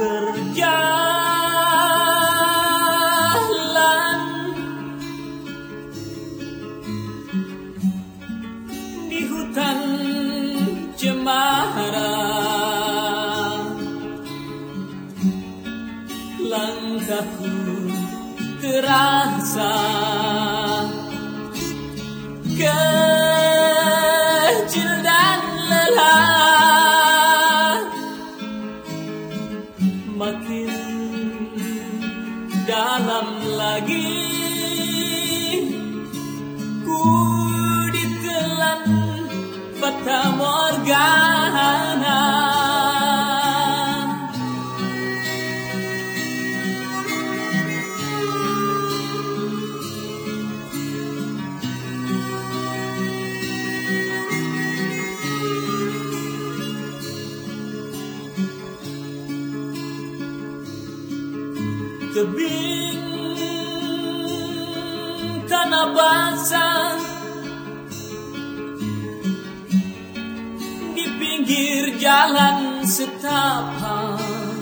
berjalan di hutan cemara, langkahku terasa kecil dan lelah. Makin dalam lagi ku ditelan fata morgana. Tebing tanah basah di pinggir jalan setapak,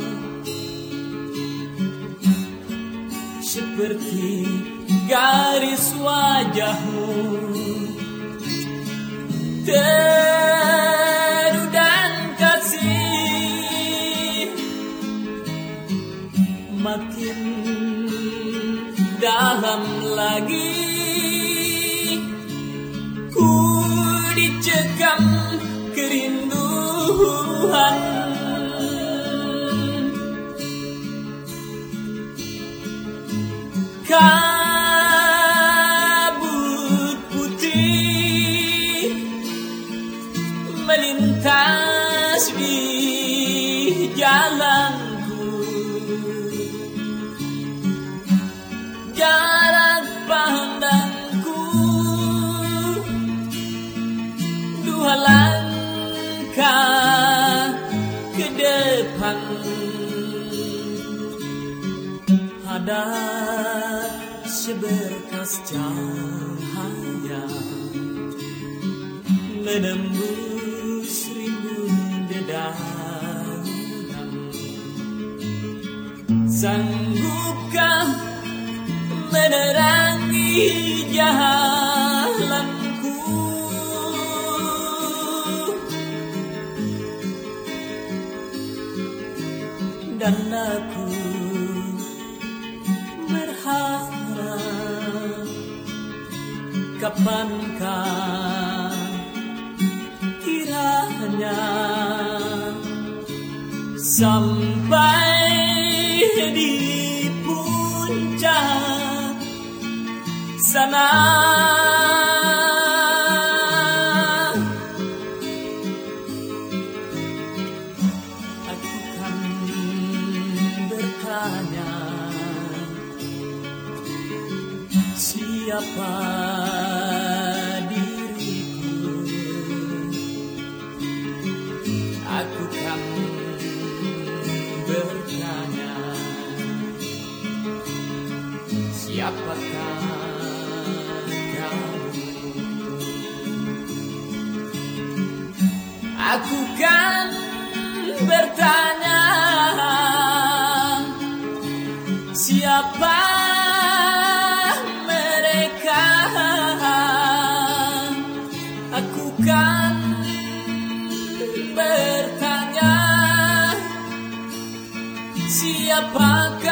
seperti garis wajahmu teduh dan kasih. Makin dalam lagi ku dicekam kerinduan. Kabut putih melintas di jalanku, jarak pandangku 2 langkah ke depan. Ada seberkas cahaya menembus rimbun dedaunan. Sanggupkah menerangi jalanku? Dan aku berharap, kapankah kiranya sampai di puncak sana. Aku kan bertanya, siapa diriku? Aku kan bertanya, siapakah kamu? Aku kan bertanya, siapa mereka? Aku kan bertanya, siapakah